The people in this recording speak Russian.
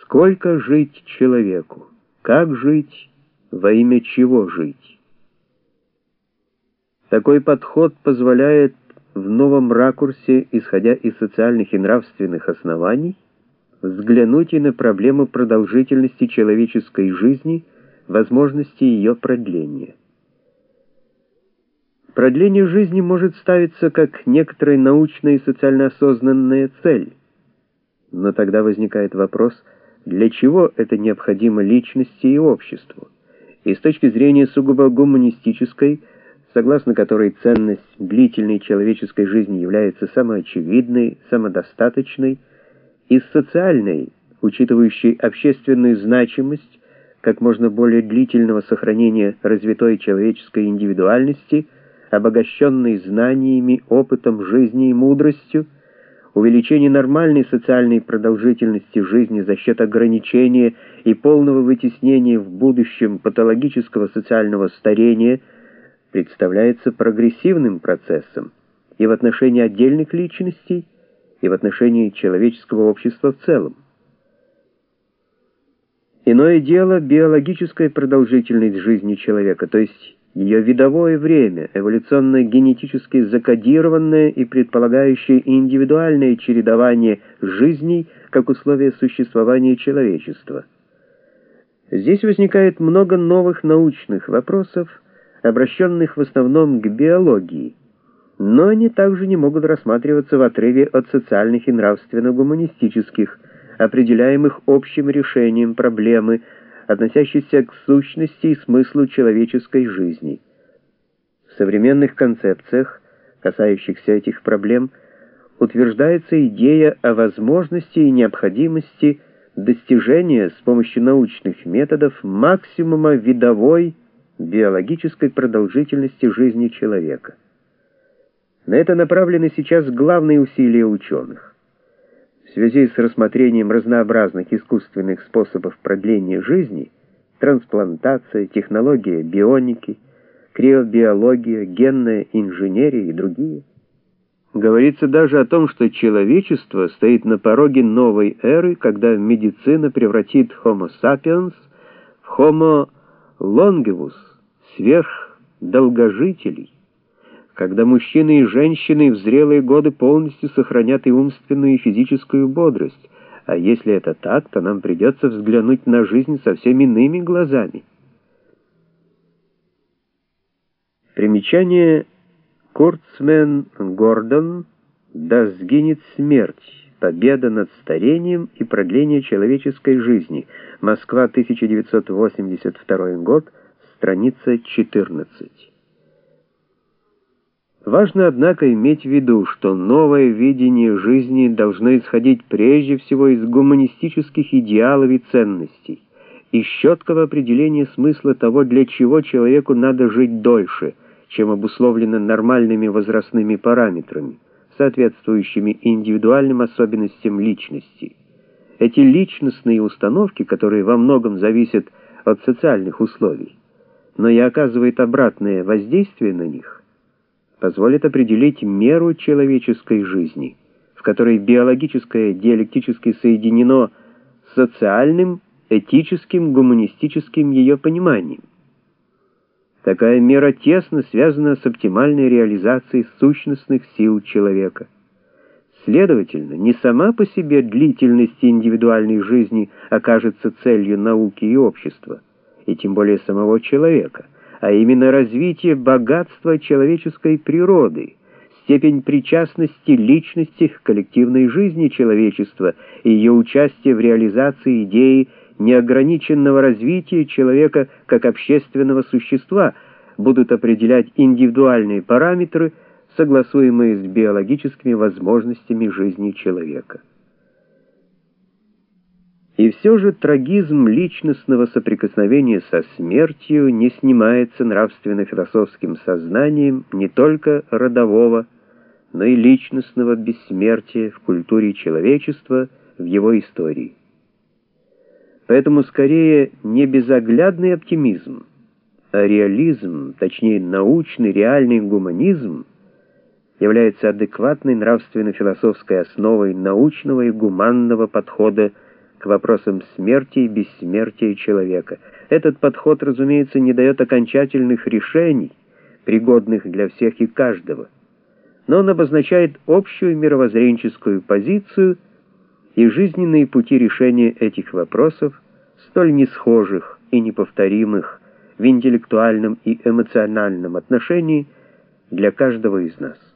Сколько жить человеку? Как жить? Во имя чего жить? Такой подход позволяет в новом ракурсе, исходя из социальных и нравственных оснований, взглянуть и на проблему продолжительности человеческой жизни, возможности ее продления. Продление жизни может ставиться как некоторая научная и социально осознанная цель. Но тогда возникает вопрос, для чего это необходимо личности и обществу? И с точки зрения сугубо гуманистической, согласно которой ценность длительной человеческой жизни является самоочевидной, самодостаточной, и с социальной, учитывающей общественную значимость как можно более длительного сохранения развитой человеческой индивидуальности, обогащенной знаниями, опытом жизни и мудростью, увеличение нормальной социальной продолжительности жизни за счет ограничения и полного вытеснения в будущем патологического социального старения представляется прогрессивным процессом и в отношении отдельных личностей, и в отношении человеческого общества в целом. Иное дело — биологическая продолжительность жизни человека, то есть ее видовое время, эволюционно-генетически закодированное и предполагающее индивидуальное чередование жизней как условие существования человечества. Здесь возникает много новых научных вопросов, обращенных в основном к биологии, но они также не могут рассматриваться в отрыве от социальных и нравственно-гуманистических, определяемых общим решением проблемы, относящейся к сущности и смыслу человеческой жизни. В современных концепциях, касающихся этих проблем, утверждается идея о возможности и необходимости достижения с помощью научных методов максимума видовой биологической продолжительности жизни человека. На это направлены сейчас главные усилия ученых. В связи с рассмотрением разнообразных искусственных способов продления жизни, трансплантация, технология бионики, криобиология, генная инженерия и другие, говорится даже о том, что человечество стоит на пороге новой эры, когда медицина превратит Homo sapiens в Homo longevus, сверхдолгожителей, когда мужчины и женщины в зрелые годы полностью сохранят и умственную, и физическую бодрость. А если это так, то нам придется взглянуть на жизнь совсем иными глазами. Примечание. Курцмен Гордон. «Да сгинет смерть. Победа над старением и продление человеческой жизни». Москва, 1982 год, страница 14. Важно, однако, иметь в виду, что новое видение жизни должно исходить прежде всего из гуманистических идеалов и ценностей, из четкого определения смысла того, для чего человеку надо жить дольше, чем обусловлено нормальными возрастными параметрами, соответствующими индивидуальным особенностям личности. Эти личностные установки, которые во многом зависят от социальных условий, но и оказывают обратное воздействие на них, позволит определить меру человеческой жизни, в которой биологическое диалектически соединено с социальным, этическим, гуманистическим ее пониманием. Такая мера тесно связана с оптимальной реализацией сущностных сил человека. Следовательно, не сама по себе длительность индивидуальной жизни окажется целью науки и общества, и тем более самого человека, а именно развитие богатства человеческой природы, степень причастности личности к коллективной жизни человечества и ее участие в реализации идеи неограниченного развития человека как общественного существа будут определять индивидуальные параметры, согласуемые с биологическими возможностями жизни человека. И все же трагизм личностного соприкосновения со смертью не снимается нравственно-философским сознанием не только родового, но и личностного бессмертия в культуре человечества, в его истории. Поэтому скорее не безоглядный оптимизм, а реализм, точнее научный реальный гуманизм, является адекватной нравственно-философской основой научного и гуманного подхода к вопросам смерти и бессмертия человека. Этот подход, разумеется, не дает окончательных решений, пригодных для всех и каждого, но он обозначает общую мировоззренческую позицию и жизненные пути решения этих вопросов, столь несхожих и неповторимых в интеллектуальном и эмоциональном отношении для каждого из нас.